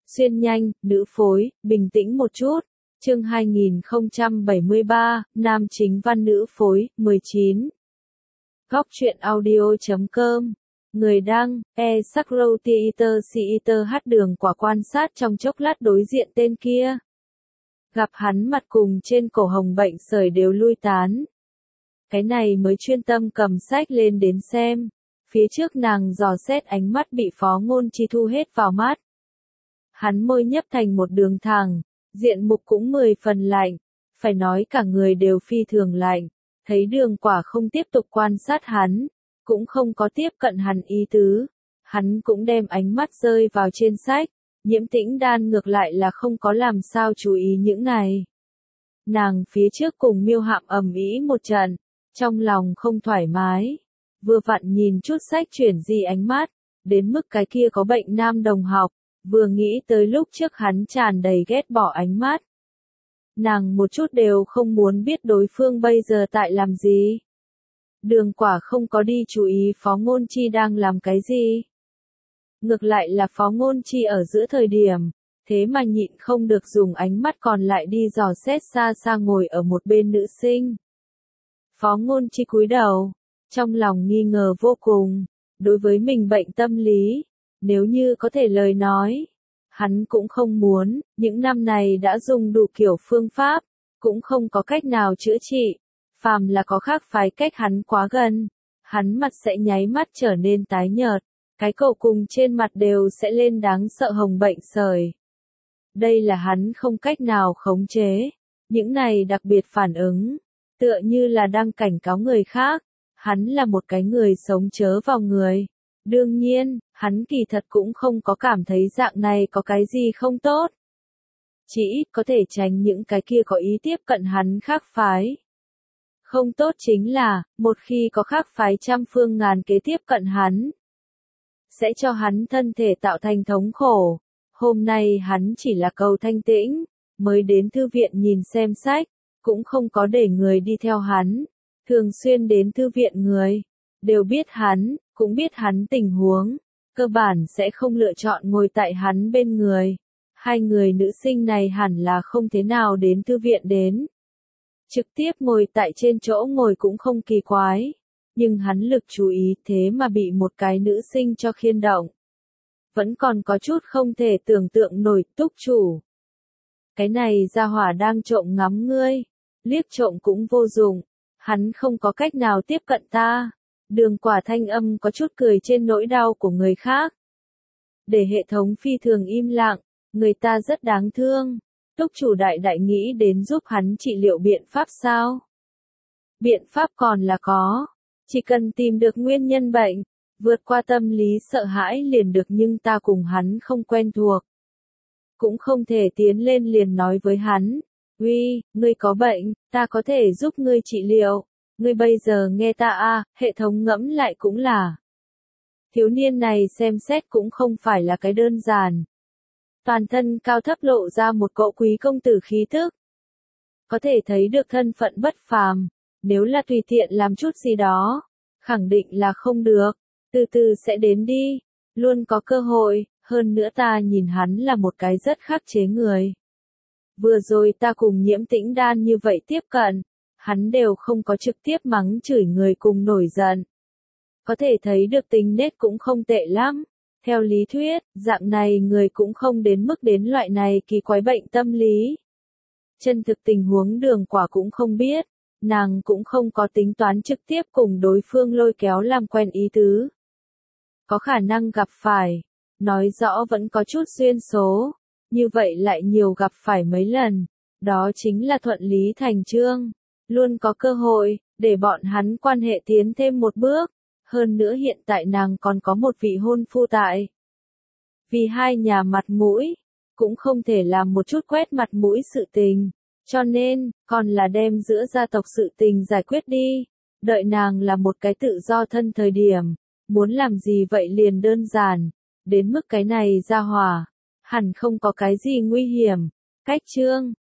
Xuyên nhanh, nữ phối, bình tĩnh một chút. Chương 2073, nam chính văn nữ phối, 19. Góc truyện audio.com. Người đăng, Sakrow Theater hát đường quả quan sát trong chốc lát đối diện tên kia. Gặp hắn mặt cùng trên cổ hồng bệnh sởi đều lui tán. Cái này mới chuyên tâm cầm sách lên đến xem. Phía trước nàng dò xét ánh mắt bị Phó Ngôn Chi thu hết vào mắt. Hắn môi nhấp thành một đường thẳng, diện mục cũng 10 phần lạnh, phải nói cả người đều phi thường lạnh, thấy đường quả không tiếp tục quan sát hắn, cũng không có tiếp cận hắn ý tứ, hắn cũng đem ánh mắt rơi vào trên sách, Nhiễm Tĩnh Đan ngược lại là không có làm sao chú ý những này. Nàng phía trước cùng Miêu Hạm ầm ĩ một trận, trong lòng không thoải mái, vừa vặn nhìn chút sách chuyển di ánh mắt, đến mức cái kia có bệnh nam đồng học. Vừa nghĩ tới lúc trước hắn tràn đầy ghét bỏ ánh mắt. Nàng một chút đều không muốn biết đối phương bây giờ tại làm gì. Đường quả không có đi chú ý Phó Ngôn Chi đang làm cái gì. Ngược lại là Phó Ngôn Chi ở giữa thời điểm, thế mà nhịn không được dùng ánh mắt còn lại đi dò xét xa xa ngồi ở một bên nữ sinh. Phó Ngôn Chi cúi đầu, trong lòng nghi ngờ vô cùng, đối với mình bệnh tâm lý. Nếu như có thể lời nói, hắn cũng không muốn, những năm này đã dùng đủ kiểu phương pháp, cũng không có cách nào chữa trị, phàm là có khác phái cách hắn quá gần, hắn mặt sẽ nháy mắt trở nên tái nhợt, cái cổ cùng trên mặt đều sẽ lên đáng sợ hồng bệnh sởi. Đây là hắn không cách nào khống chế, những này đặc biệt phản ứng, tựa như là đang cảnh cáo người khác, hắn là một cái người sống chớ vào người. Đương nhiên, hắn kỳ thật cũng không có cảm thấy dạng này có cái gì không tốt. Chỉ ít có thể tránh những cái kia có ý tiếp cận hắn khác phái. Không tốt chính là, một khi có khác phái trăm phương ngàn kế tiếp cận hắn, sẽ cho hắn thân thể tạo thành thống khổ. Hôm nay hắn chỉ là cầu thanh tĩnh, mới đến thư viện nhìn xem sách, cũng không có để người đi theo hắn. Thường xuyên đến thư viện người, đều biết hắn, cũng biết hắn tình huống, cơ bản sẽ không lựa chọn ngồi tại hắn bên người. Hai người nữ sinh này hẳn là không thế nào đến thư viện đến. Trực tiếp ngồi tại trên chỗ ngồi cũng không kỳ quái, nhưng hắn lực chú ý thế mà bị một cái nữ sinh cho khiên động. Vẫn còn có chút không thể tưởng tượng nổi. Túc chủ. Cái này gia hỏa đang trộm ngắm ngươi, liếc trộm cũng vô dụng, hắn không có cách nào tiếp cận ta. Đường quả thanh âm có chút cười trên nỗi đau của người khác. Để hệ thống phi thường im lặng, người ta rất đáng thương. Túc chủ đại đại nghĩ đến giúp hắn trị liệu biện pháp sao? Biện pháp còn là có. Chỉ cần tìm được nguyên nhân bệnh, vượt qua tâm lý sợ hãi liền được, nhưng ta cùng hắn không quen thuộc. Cũng không thể tiến lên liền nói với hắn. Uy, ngươi có bệnh, ta có thể giúp ngươi trị liệu. Ngươi bây giờ nghe ta hệ thống ngẫm lại cũng là. Thiếu niên này xem xét cũng không phải là cái đơn giản. Toàn thân cao thấp lộ ra một cỗ quý công tử khí tức. Có thể thấy được thân phận bất phàm, nếu là tùy tiện làm chút gì đó, khẳng định là không được, từ từ sẽ đến đi, luôn có cơ hội, hơn nữa ta nhìn hắn là một cái rất khắc chế người. Vừa rồi ta cùng Nhiễm Tĩnh Đan như vậy tiếp cận. Hắn đều không có trực tiếp mắng chửi người cùng nổi giận. Có thể thấy được tính nết cũng không tệ lắm. Theo lý thuyết, dạng này người cũng không đến mức đến loại này kỳ quái bệnh tâm lý. Chân thực tình huống đường quả cũng không biết, nàng cũng không có tính toán trực tiếp cùng đối phương lôi kéo làm quen ý tứ. Có khả năng gặp phải, nói rõ vẫn có chút duyên số, như vậy lại nhiều gặp phải mấy lần, đó chính là thuận lý thành chương. Luôn có cơ hội, để bọn hắn quan hệ tiến thêm một bước, hơn nữa hiện tại nàng còn có một vị hôn phu tại. Vì hai nhà mặt mũi, cũng không thể làm một chút quét mặt mũi sự tình, cho nên, còn là đem giữa gia tộc sự tình giải quyết đi, đợi nàng là một cái tự do thân thời điểm, muốn làm gì vậy liền đơn giản, đến mức cái này ra hỏa, hẳn không có cái gì nguy hiểm. Cách chương,